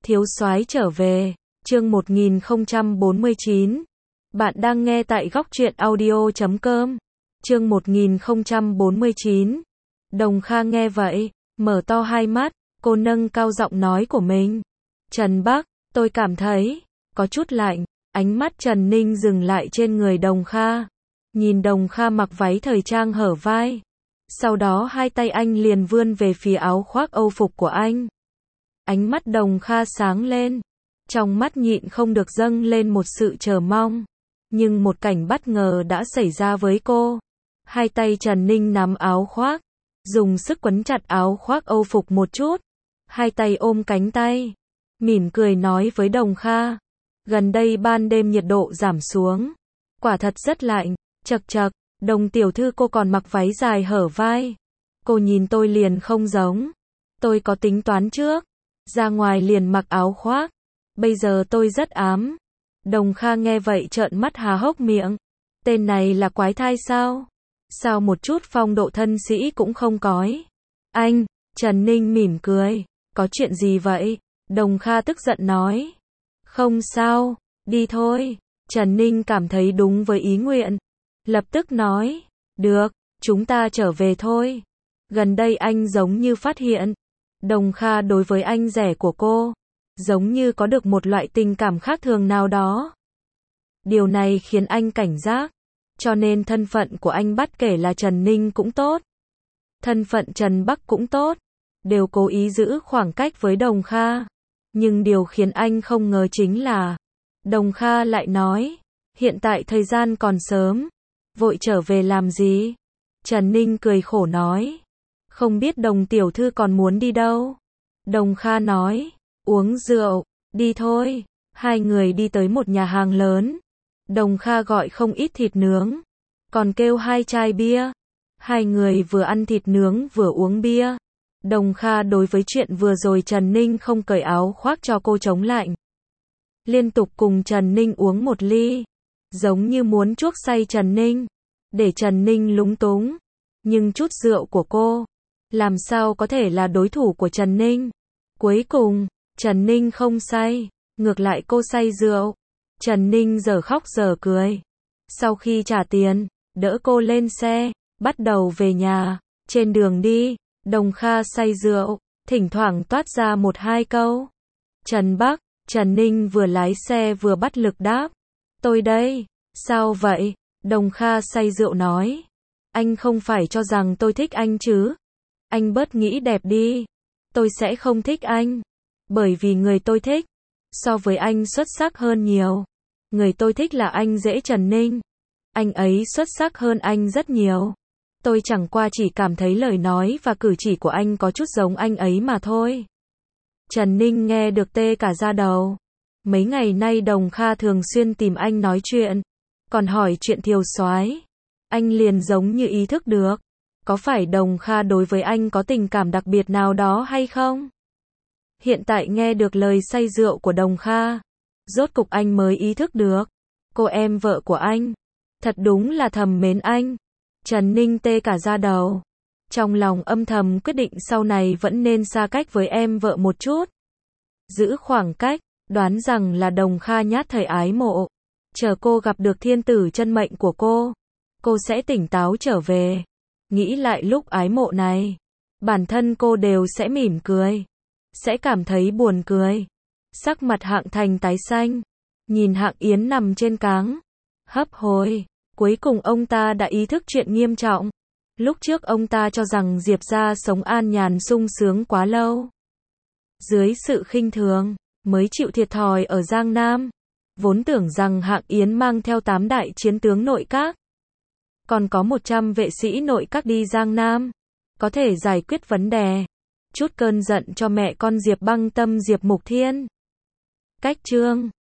Thiếu soái trở về, chương 1049. Bạn đang nghe tại góc truyện audio.com. Chương 1049. Đồng Kha nghe vậy, mở to hai mắt, cô nâng cao giọng nói của mình. Trần Bắc, tôi cảm thấy có chút lạnh. Ánh mắt Trần Ninh dừng lại trên người Đồng Kha. Nhìn Đồng Kha mặc váy thời trang hở vai. Sau đó hai tay anh liền vươn về phía áo khoác Âu phục của anh. Ánh mắt Đồng Kha sáng lên. Trong mắt nhịn không được dâng lên một sự chờ mong. Nhưng một cảnh bất ngờ đã xảy ra với cô. Hai tay Trần Ninh nắm áo khoác. Dùng sức quấn chặt áo khoác Âu phục một chút. Hai tay ôm cánh tay. Mỉm cười nói với Đồng Kha. Gần đây ban đêm nhiệt độ giảm xuống. Quả thật rất lạnh. Chậc chậc, Đồng tiểu thư cô còn mặc váy dài hở vai. Cô nhìn tôi liền không giống. Tôi có tính toán trước. Ra ngoài liền mặc áo khoác. Bây giờ tôi rất ám. Đồng Kha nghe vậy trợn mắt há hốc miệng. Tên này là quái thai sao? Sao một chút phong độ thân sĩ cũng không có? Anh, Trần Ninh mỉm cười. Có chuyện gì vậy? Đồng Kha tức giận nói. Không sao, đi thôi. Trần Ninh cảm thấy đúng với ý nguyện. Lập tức nói. Được, chúng ta trở về thôi. Gần đây anh giống như phát hiện. Đồng Kha đối với anh rể của cô. Giống như có được một loại tình cảm khác thường nào đó. Điều này khiến anh cảnh giác. Cho nên thân phận của anh bất kể là Trần Ninh cũng tốt. Thân phận Trần Bắc cũng tốt. Đều cố ý giữ khoảng cách với Đồng Kha. Nhưng điều khiến anh không ngờ chính là. Đồng Kha lại nói. Hiện tại thời gian còn sớm. Vội trở về làm gì? Trần Ninh cười khổ nói. Không biết Đồng tiểu thư còn muốn đi đâu? Đồng Kha nói. Uống rượu, đi thôi. Hai người đi tới một nhà hàng lớn. Đồng Kha gọi không ít thịt nướng. Còn kêu 2 chai bia. Hai người vừa ăn thịt nướng vừa uống bia. Đồng Kha đối với chuyện vừa rồi Trần Ninh không cởi áo khoác cho cô chống lạnh. Liên tục cùng Trần Ninh uống một ly. Giống như muốn chuốc say Trần Ninh. Để Trần Ninh lúng túng. Nhưng chút rượu của cô. Làm sao có thể là đối thủ của Trần Ninh. Cuối cùng, Trần Ninh không say. Ngược lại cô say rượu. Trần Ninh giờ khóc giờ cười. Sau khi trả tiền, đỡ cô lên xe. Bắt đầu về nhà. Trên đường đi, Đồng Kha say rượu. Thỉnh thoảng toát ra 1-2 câu. Trần Bắc, Trần Ninh vừa lái xe vừa bắt lực đáp. Tôi đây. Sao vậy? Đồng Kha say rượu nói. Anh không phải cho rằng tôi thích anh chứ? Anh bớt nghĩ đẹp đi. Tôi sẽ không thích anh. Bởi vì người tôi thích. So với anh xuất sắc hơn nhiều. Người tôi thích là anh rể Trần Ninh. Anh ấy xuất sắc hơn anh rất nhiều. Tôi chẳng qua chỉ cảm thấy lời nói và cử chỉ của anh có chút giống anh ấy mà thôi. Trần Ninh nghe được tê cả da đầu. Mấy ngày nay Đồng Kha thường xuyên tìm anh nói chuyện. Còn hỏi chuyện Thiếu soái. Anh liền giống như ý thức được. Có phải Đồng Kha đối với anh có tình cảm đặc biệt nào đó hay không? Hiện tại nghe được lời say rượu của Đồng Kha. Rốt cục anh mới ý thức được. Cô em vợ của anh. Thật đúng là thầm mến anh. Trần Ninh tê cả da đầu. Trong lòng âm thầm quyết định sau này vẫn nên xa cách với em vợ một chút. Giữ khoảng cách. Đoán rằng là Đồng Kha nhát thời ái mộ. Chờ cô gặp được thiên tử chân mệnh của cô sẽ tỉnh táo trở về. Nghĩ lại lúc ái mộ này. Bản thân cô đều sẽ mỉm cười. Sẽ cảm thấy buồn cười. Sắc mặt Hạng Thành tái xanh. Nhìn Hạng Yến nằm trên cáng. Hấp hối. Cuối cùng ông ta đã ý thức chuyện nghiêm trọng. Lúc trước ông ta cho rằng Diệp gia sống an nhàn sung sướng quá lâu. Dưới sự khinh thường, mới chịu thiệt thòi ở Giang Nam. Vốn tưởng rằng Hạng Yến mang theo 8 đại chiến tướng nội các. Còn có 100 vệ sĩ nội các đi Giang Nam. Có thể giải quyết vấn đề. Chút cơn giận cho mẹ con Diệp Băng Tâm Diệp Mục Thiên. Cách chương